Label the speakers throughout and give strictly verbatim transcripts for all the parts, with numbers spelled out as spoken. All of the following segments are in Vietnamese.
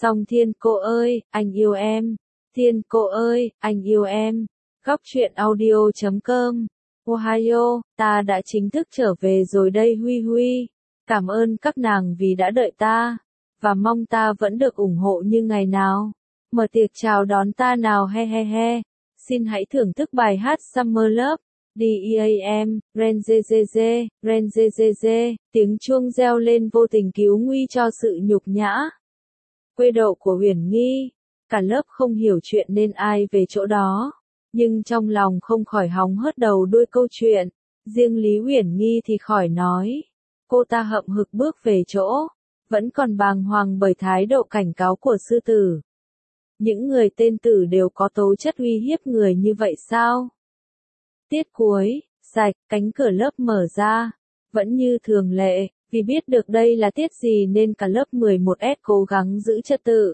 Speaker 1: Song Thiên cô ơi, anh yêu em. Thiên cô ơi, anh yêu em. Góc truyện audio chấm com. Ohio, ta đã chính thức trở về rồi đây Huy Huy. Cảm ơn các nàng vì đã đợi ta, và mong ta vẫn được ủng hộ như ngày nào. Mở tiệc chào đón ta nào he he he. Xin hãy thưởng thức bài hát Summer Love. đê e a em, Ren dê dê dê, Ren dê dê dê, tiếng chuông reo lên vô tình cứu nguy cho sự nhục nhã. Quê đậu của Uyển Nghi, cả lớp không hiểu chuyện nên ai về chỗ đó, nhưng trong lòng không khỏi hóng hớt đầu đuôi câu chuyện, riêng Lý Uyển Nghi thì khỏi nói. Cô ta hậm hực bước về chỗ, vẫn còn bàng hoàng bởi thái độ cảnh cáo của sư tử. Những người tên tử đều có tố chất uy hiếp người như vậy sao? Tiết cuối, sạch, cánh cửa lớp mở ra, vẫn như thường lệ, vì biết được đây là tiết gì nên cả lớp mười một S cố gắng giữ trật tự.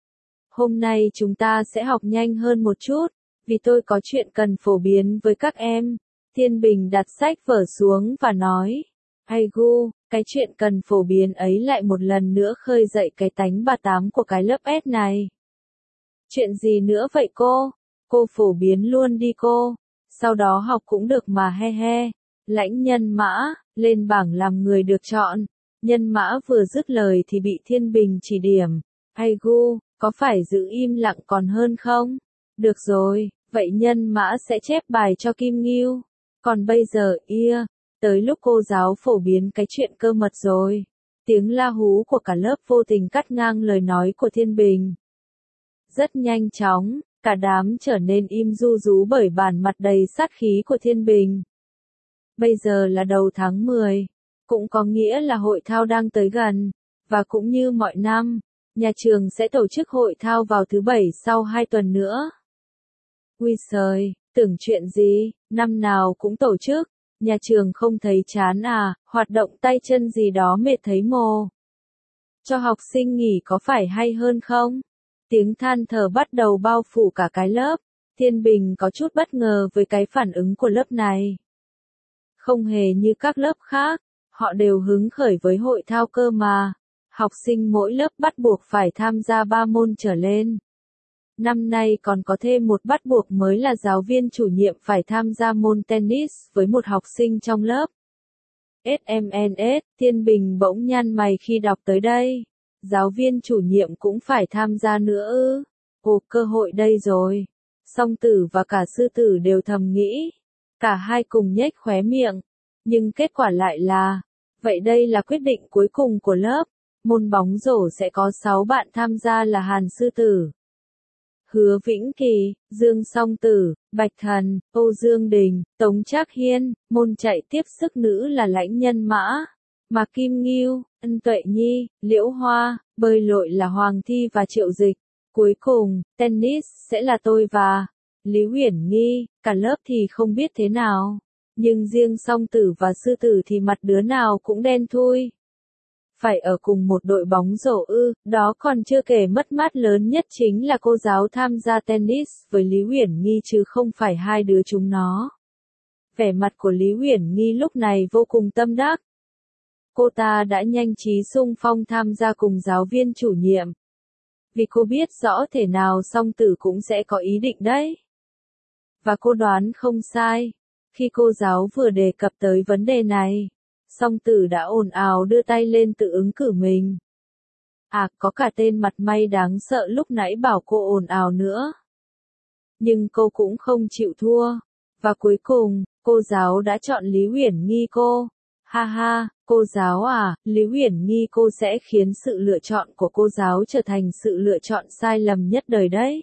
Speaker 1: Hôm nay chúng ta sẽ học nhanh hơn một chút, vì tôi có chuyện cần phổ biến với các em. Thiên Bình đặt sách vở xuống và nói, ai gu, cái chuyện cần phổ biến ấy lại một lần nữa khơi dậy cái tánh bà tám của cái lớp S này. Chuyện gì nữa vậy cô? Cô phổ biến luôn đi cô. Sau đó học cũng được mà he he. Lãnh Nhân Mã, lên bảng làm người được chọn. Nhân Mã vừa dứt lời thì bị Thiên Bình chỉ điểm. Ai gu, có phải giữ im lặng còn hơn không? Được rồi, vậy Nhân Mã sẽ chép bài cho Kim Ngưu. Còn bây giờ, ia, tới lúc cô giáo phổ biến cái chuyện cơ mật rồi. Tiếng la hú của cả lớp vô tình cắt ngang lời nói của Thiên Bình. Rất nhanh chóng, cả đám trở nên im ru rú bởi bản mặt đầy sát khí của Thiên Bình. Bây giờ là đầu tháng mười, cũng có nghĩa là hội thao đang tới gần, và cũng như mọi năm, nhà trường sẽ tổ chức hội thao vào thứ bảy sau hai tuần nữa. Ui giời, tưởng chuyện gì, năm nào cũng tổ chức, nhà trường không thấy chán à, hoạt động tay chân gì đó mệt thấy mồ. Cho học sinh nghỉ có phải hay hơn không? Tiếng than thở bắt đầu bao phủ cả cái lớp. Thiên Bình có chút bất ngờ với cái phản ứng của lớp này. Không hề như các lớp khác, họ đều hứng khởi với hội thao cơ mà. Học sinh mỗi lớp bắt buộc phải tham gia ba môn trở lên. Năm nay còn có thêm một bắt buộc mới là giáo viên chủ nhiệm phải tham gia môn tennis với một học sinh trong lớp. ét em en ét, Thiên Bình bỗng nhăn mày khi đọc tới đây. Giáo viên chủ nhiệm cũng phải tham gia nữa ư? Ồ, cơ hội đây rồi. Song Tử và cả sư tử đều thầm nghĩ. Cả hai cùng nhếch khóe miệng. Nhưng kết quả lại là, vậy đây là quyết định cuối cùng của lớp. Môn bóng rổ sẽ có sáu bạn tham gia là Hàn Sư Tử, Hứa Vĩnh Kỳ, Dương Song Tử, Bạch Thần, Âu Dương Đình, Tống Trác Hiên. Môn chạy tiếp sức nữ là Lãnh Nhân Mã, Mạc Kim Ngưu, Ân Tuệ Nhi, Liễu Hoa. Bơi lội là Hoàng Thi và Triệu Dịch. Cuối cùng, tennis sẽ là tôi và Lý Uyển Nghi. Cả lớp thì không biết thế nào, nhưng riêng Song Tử và Sư Tử thì mặt đứa nào cũng đen thui. Phải ở cùng một đội bóng rổ ư? Đó còn chưa kể mất mát lớn nhất chính là cô giáo tham gia tennis với Lý Uyển Nghi chứ không phải hai đứa chúng nó. Vẻ mặt của Lý Uyển Nghi lúc này vô cùng tâm đắc. Cô ta đã nhanh trí xung phong tham gia cùng giáo viên chủ nhiệm. Vì cô biết rõ thể nào Song Tử cũng sẽ có ý định đấy. Và cô đoán không sai. Khi cô giáo vừa đề cập tới vấn đề này, Song Tử đã ồn ào đưa tay lên tự ứng cử mình. À, có cả tên mặt may đáng sợ lúc nãy bảo cô ồn ào nữa. Nhưng cô cũng không chịu thua. Và cuối cùng, cô giáo đã chọn Lý Uyển Nghi cô. Ha ha, cô giáo à, Lý Uyển Nghi cô sẽ khiến sự lựa chọn của cô giáo trở thành sự lựa chọn sai lầm nhất đời đấy.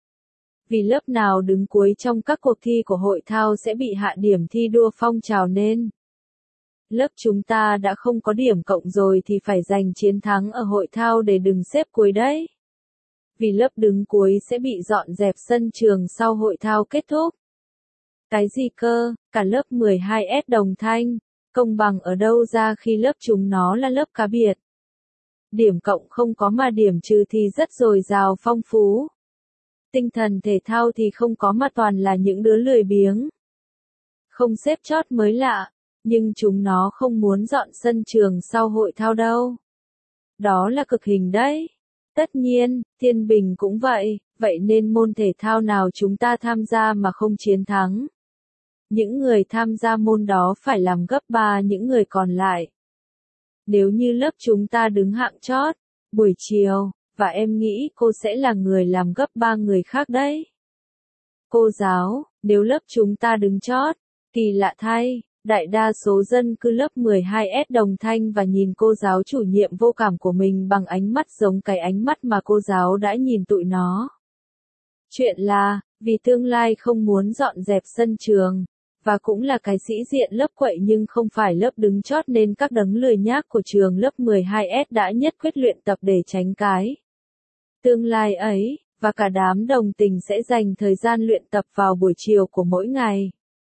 Speaker 1: Vì lớp nào đứng cuối trong các cuộc thi của hội thao sẽ bị hạ điểm thi đua phong trào nên lớp chúng ta đã không có điểm cộng rồi thì phải giành chiến thắng ở hội thao để đừng xếp cuối đấy. Vì lớp đứng cuối sẽ bị dọn dẹp sân trường sau hội thao kết thúc. Cái gì cơ, cả lớp mười hai S đồng thanh, công bằng ở đâu ra khi lớp chúng nó là lớp cá biệt. Điểm cộng không có mà điểm trừ thì rất dồi dào phong phú. Tinh thần thể thao thì không có mà toàn là những đứa lười biếng. Không xếp chót mới lạ. Nhưng chúng nó không muốn dọn sân trường sau hội thao đâu. Đó là cực hình đấy. Tất nhiên, Thiên Bình cũng vậy, vậy nên môn thể thao nào chúng ta tham gia mà không chiến thắng? Những người tham gia môn đó phải làm gấp ba những người còn lại. Nếu như lớp chúng ta đứng hạng chót, buổi chiều, và em nghĩ cô sẽ là người làm gấp ba người khác đấy. Cô giáo, nếu lớp chúng ta đứng chót, kỳ lạ thay, đại đa số dân cư lớp mười hai S đồng thanh và nhìn cô giáo chủ nhiệm vô cảm của mình bằng ánh mắt giống cái ánh mắt mà cô giáo đã nhìn tụi nó. Chuyện là, vì tương lai không muốn dọn dẹp sân trường, và cũng là cái sĩ diện lớp quậy nhưng không phải lớp đứng chót nên các đấng lười nhác của trường lớp mười hai S đã nhất quyết luyện tập để tránh cái tương lai ấy, và cả đám đồng tình sẽ dành thời gian luyện tập vào buổi chiều của mỗi ngày.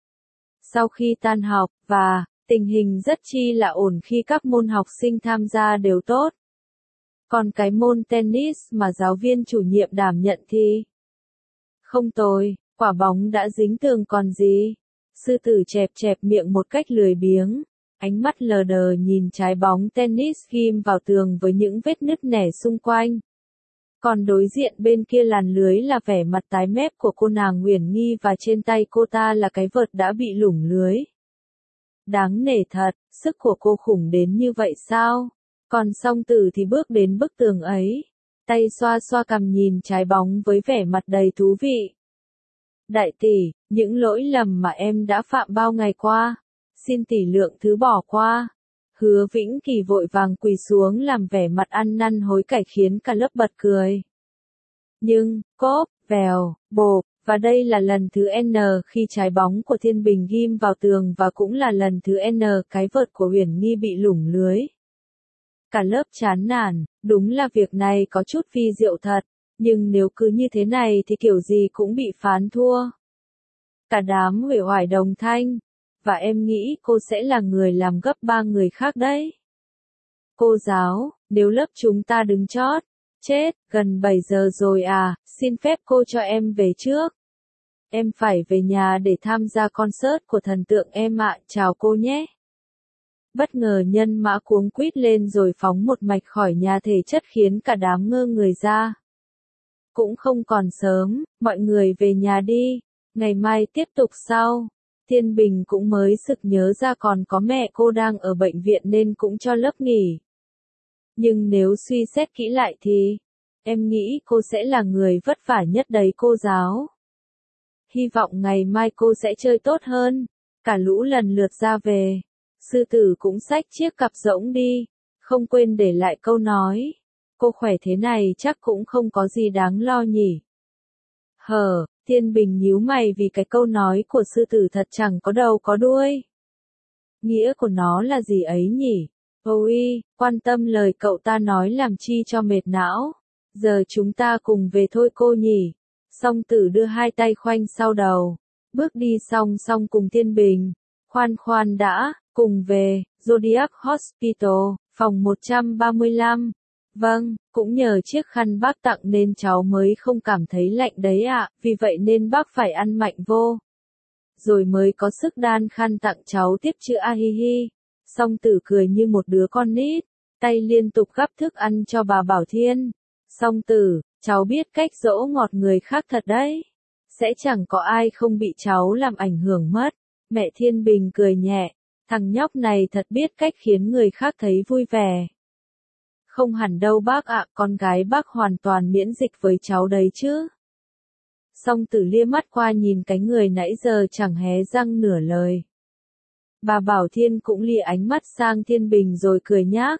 Speaker 1: Sau khi tan học, và, tình hình rất chi là ổn khi các môn học sinh tham gia đều tốt. Còn cái môn tennis mà giáo viên chủ nhiệm đảm nhận thì không tồi, quả bóng đã dính tường còn gì. Sư tử chẹp chẹp miệng một cách lười biếng, ánh mắt lờ đờ nhìn trái bóng tennis ghim vào tường với những vết nứt nẻ xung quanh. Còn đối diện bên kia làn lưới là vẻ mặt tái mét của cô nàng Uyển Nghi và trên tay cô ta là cái vợt đã bị lủng lưới. Đáng nể thật, sức của cô khủng đến như vậy sao? Còn Song Tử thì bước đến bức tường ấy, tay xoa xoa cằm nhìn trái bóng với vẻ mặt đầy thú vị. Đại tỷ, những lỗi lầm mà em đã phạm bao ngày qua, xin tỷ lượng thứ bỏ qua. Hứa Vĩnh Kỳ vội vàng quỳ xuống làm vẻ mặt ăn năn hối cải khiến cả lớp bật cười. Nhưng, cốp, vèo, bộp, và đây là lần thứ N khi trái bóng của Thiên Bình ghim vào tường và cũng là lần thứ N cái vợt của Uyển Nghi bị lủng lưới. Cả lớp chán nản, đúng là việc này có chút vi diệu thật, nhưng nếu cứ như thế này thì kiểu gì cũng bị phán thua. Cả đám uể oải đồng thanh. Và em nghĩ cô sẽ là người làm gấp ba người khác đấy. Cô giáo, nếu lớp chúng ta đứng chót, chết, gần bảy giờ rồi à, xin phép cô cho em về trước. Em phải về nhà để tham gia concert của thần tượng em ạ, chào cô nhé. Bất ngờ Nhân Mã cuống quýt lên rồi phóng một mạch khỏi nhà thể chất khiến cả đám ngơ người ra. Cũng không còn sớm, mọi người về nhà đi, ngày mai tiếp tục sau. Thiên Bình cũng mới sực nhớ ra còn có mẹ cô đang ở bệnh viện nên cũng cho lớp nghỉ. Nhưng nếu suy xét kỹ lại thì, em nghĩ cô sẽ là người vất vả nhất đấy cô giáo. Hy vọng ngày mai cô sẽ chơi tốt hơn. Cả lũ lần lượt ra về. Sư tử cũng xách chiếc cặp rỗng đi, không quên để lại câu nói. Cô khỏe thế này chắc cũng không có gì đáng lo nhỉ. Hờ. Thiên Bình nhíu mày vì cái câu nói của sư tử thật chẳng có đầu có đuôi. Nghĩa của nó là gì ấy nhỉ? Ôi, quan tâm lời cậu ta nói làm chi cho mệt não. Giờ chúng ta cùng về thôi cô nhỉ. Song Tử đưa hai tay khoanh sau đầu, bước đi song song cùng Thiên Bình. Khoan khoan đã, cùng về, Zodiac Hospital, phòng một trăm ba mươi lăm. Vâng, cũng nhờ chiếc khăn bác tặng nên cháu mới không cảm thấy lạnh đấy ạ, vì vậy nên bác phải ăn mạnh vô. Rồi mới có sức đan khăn tặng cháu tiếp chứ a hi hi. Song Tử cười như một đứa con nít, tay liên tục gắp thức ăn cho bà Bảo Thiên. Song Tử, cháu biết cách dỗ ngọt người khác thật đấy. Sẽ chẳng có ai không bị cháu làm ảnh hưởng mất. Mẹ Thiên Bình cười nhẹ, thằng nhóc này thật biết cách khiến người khác thấy vui vẻ. Không hẳn đâu bác ạ, con gái bác hoàn toàn miễn dịch với cháu đấy chứ. Song Tử lia mắt qua nhìn cái người nãy giờ chẳng hé răng nửa lời. Bà Bảo Thiên cũng lìa ánh mắt sang Thiên Bình rồi cười nhác.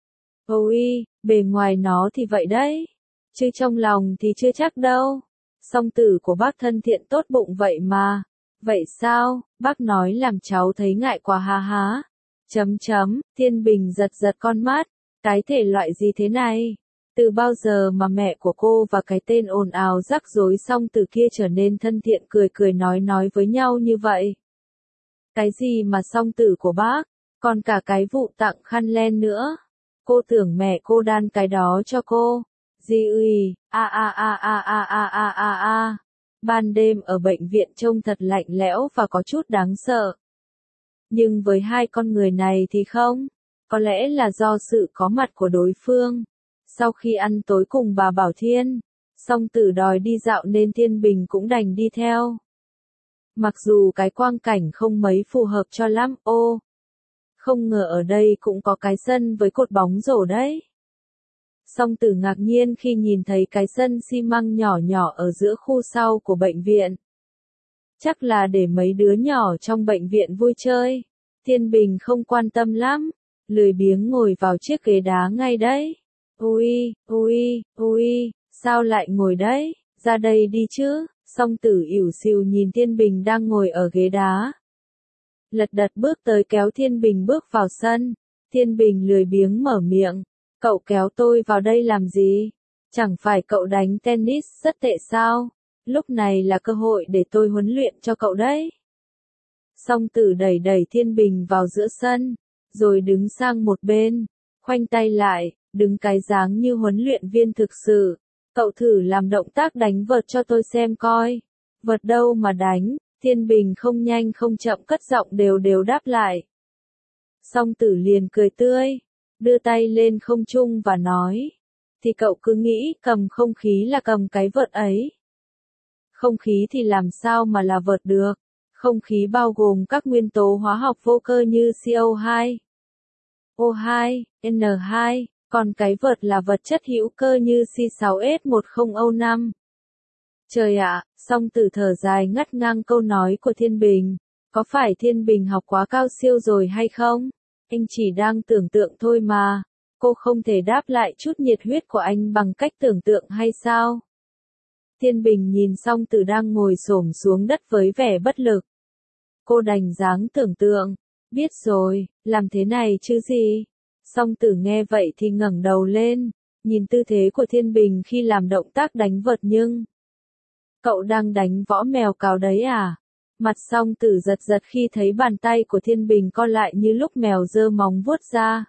Speaker 1: Ôi, bề ngoài nó thì vậy đấy, chứ trong lòng thì chưa chắc đâu. Song Tử của bác thân thiện tốt bụng vậy mà. Vậy sao, bác nói làm cháu thấy ngại quá ha há. Chấm chấm, Thiên Bình giật giật con mắt. Cái thể loại gì thế này? Từ bao giờ mà mẹ của cô và cái tên ồn ào rắc rối Song Tử kia trở nên thân thiện cười cười nói nói với nhau như vậy? Cái gì mà Song Tử của bác, còn cả cái vụ tặng khăn len nữa. Cô tưởng mẹ cô đan cái đó cho cô. Gì ui, a a a a a a a a a. Ban đêm ở bệnh viện trông thật lạnh lẽo và có chút đáng sợ. Nhưng với hai con người này thì không. Có lẽ là do sự có mặt của đối phương. Sau khi ăn tối cùng bà Bảo Thiên, Song Tử đòi đi dạo nên Thiên Bình cũng đành đi theo. Mặc dù cái quang cảnh không mấy phù hợp cho lắm, ô. Không ngờ ở đây cũng có cái sân với cột bóng rổ đấy. Song Tử ngạc nhiên khi nhìn thấy cái sân xi măng nhỏ nhỏ ở giữa khu sau của bệnh viện. Chắc là để mấy đứa nhỏ trong bệnh viện vui chơi. Thiên Bình không quan tâm lắm, lười biếng ngồi vào chiếc ghế đá ngay đấy. Ui, ui, ui, sao lại ngồi đấy, ra đây đi chứ. Song Tử ỉu xìu nhìn Thiên Bình đang ngồi ở ghế đá. Lật đật bước tới kéo Thiên Bình bước vào sân. Thiên Bình lười biếng mở miệng. Cậu kéo tôi vào đây làm gì? Chẳng phải cậu đánh tennis rất tệ sao? Lúc này là cơ hội để tôi huấn luyện cho cậu đấy. Song Tử đẩy đẩy Thiên Bình vào giữa sân, rồi đứng sang một bên, khoanh tay lại, đứng cái dáng như huấn luyện viên thực sự. Cậu thử làm động tác đánh vợt cho tôi xem coi. Vợt đâu mà đánh? Thiên Bình không nhanh không chậm cất giọng đều đều đáp lại. Song Tử liền cười tươi, đưa tay lên không trung và nói. Thì cậu cứ nghĩ cầm không khí là cầm cái vợt ấy. Không khí thì làm sao mà là vợt được? Không khí bao gồm các nguyên tố hóa học vô cơ như C O hai, O hai, N hai, còn cái vợt là vật chất hữu cơ như C sáu S một không O năm. Trời ạ, Song Tử thở dài ngắt ngang câu nói của Thiên Bình. Có phải Thiên Bình học quá cao siêu rồi hay không? Anh chỉ đang tưởng tượng thôi mà. Cô không thể đáp lại chút nhiệt huyết của anh bằng cách tưởng tượng hay sao? Thiên Bình nhìn Song Tử đang ngồi xổm xuống đất với vẻ bất lực. Cô đành dáng tưởng tượng. Biết rồi, làm thế này chứ gì? Song Tử nghe vậy thì ngẩng đầu lên, nhìn tư thế của Thiên Bình khi làm động tác đánh vợt nhưng... Cậu đang đánh võ mèo cào đấy à? Mặt Song Tử giật giật khi thấy bàn tay của Thiên Bình co lại như lúc mèo giơ móng vuốt ra.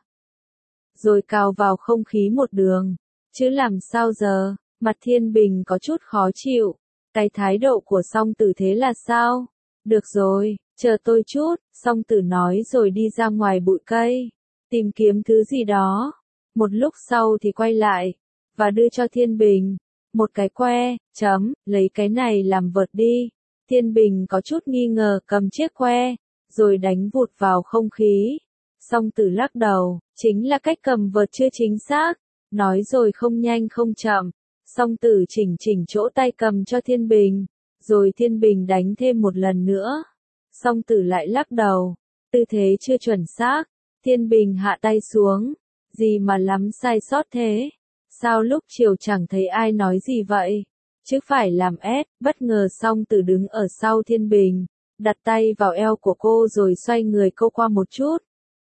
Speaker 1: Rồi cào vào không khí một đường. Chứ làm sao giờ? Mặt Thiên Bình có chút khó chịu. Cái thái độ của Song Tử thế là sao? Được rồi, chờ tôi chút, Song Tử nói rồi đi ra ngoài bụi cây. Tìm kiếm thứ gì đó. Một lúc sau thì quay lại. Và đưa cho Thiên Bình. Một cái que, chấm, lấy cái này làm vợt đi. Thiên Bình có chút nghi ngờ cầm chiếc que, rồi đánh vụt vào không khí. Song Tử lắc đầu, chính là cách cầm vợt chưa chính xác. Nói rồi không nhanh không chậm. Song Tử chỉnh chỉnh chỗ tay cầm cho Thiên Bình. Rồi Thiên Bình đánh thêm một lần nữa. Song Tử lại lắc đầu. Tư thế chưa chuẩn xác. Thiên Bình hạ tay xuống. Gì mà lắm sai sót thế? Sao lúc chiều chẳng thấy ai nói gì vậy? Chứ phải làm ép, bất ngờ Song Tử đứng ở sau Thiên Bình, đặt tay vào eo của cô rồi xoay người cô qua một chút.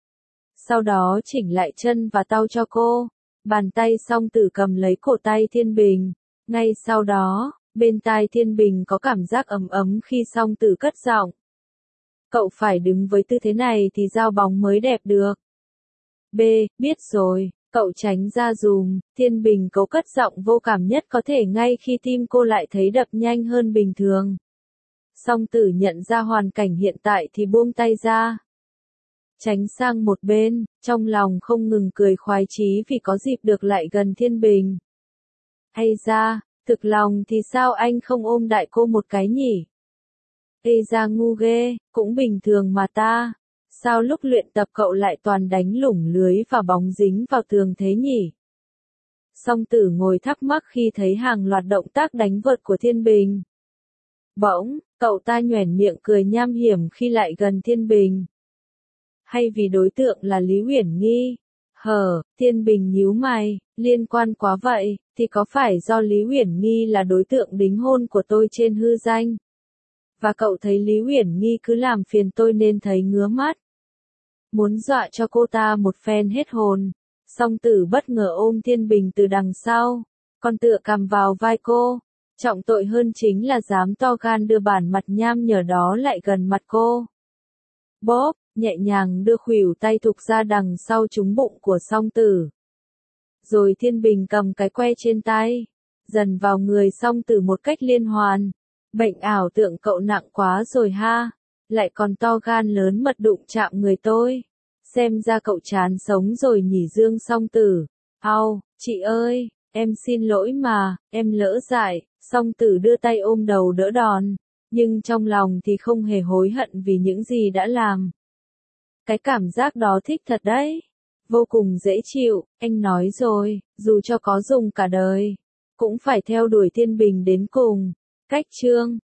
Speaker 1: Sau đó chỉnh lại chân và tau cho cô. Bàn tay Song Tử cầm lấy cổ tay Thiên Bình. Ngay sau đó, bên tai Thiên Bình có cảm giác ấm ấm khi Song Tử cất giọng. Cậu phải đứng với tư thế này thì giao bóng mới đẹp được. B, biết rồi. Cậu tránh ra dùm. Thiên Bình cố cất giọng vô cảm nhất có thể ngay khi tim cô lại thấy đập nhanh hơn bình thường. Song Tử nhận ra hoàn cảnh hiện tại thì buông tay ra. Tránh sang một bên, trong lòng không ngừng cười khoái chí vì có dịp được lại gần Thiên Bình. Ây da, thực lòng thì sao anh không ôm đại cô một cái nhỉ? Ây da ngu ghê, cũng bình thường mà ta. Sao lúc luyện tập cậu lại toàn đánh lủng lưới và bóng dính vào tường thế nhỉ? Song Tử ngồi thắc mắc khi thấy hàng loạt động tác đánh vợt của Thiên Bình. Bỗng, cậu ta nhoẻn miệng cười nham hiểm khi lại gần Thiên Bình. Hay vì đối tượng là Lý Uyển Nghi? Hờ, Thiên Bình nhíu mày, liên quan quá vậy, thì có phải do Lý Uyển Nghi là đối tượng đính hôn của tôi trên hư danh? Và cậu thấy Lý Uyển Nghi cứ làm phiền tôi nên thấy ngứa mắt. Muốn dọa cho cô ta một phen hết hồn. Song Tử bất ngờ ôm Thiên Bình từ đằng sau, còn tựa cằm vào vai cô. Trọng tội hơn chính là dám to gan đưa bản mặt nham nhở đó lại gần mặt cô. Bóp, nhẹ nhàng đưa khuỷu tay thục ra đằng sau trúng bụng của Song Tử. Rồi Thiên Bình cầm cái que trên tay, dần vào người Song Tử một cách liên hoàn. Bệnh ảo tưởng cậu nặng quá rồi ha, lại còn to gan lớn mật đụng chạm người tôi. Xem ra cậu chán sống rồi nhỉ Dương Song Tử. Au, chị ơi, em xin lỗi mà, em lỡ dại, song tử đưa tay ôm đầu đỡ đòn, nhưng trong lòng thì không hề hối hận vì những gì đã làm. Cái cảm giác đó thích thật đấy. Vô cùng dễ chịu, anh nói rồi, dù cho có dùng cả đời, cũng phải theo đuổi thiên bình đến cùng. Cách chương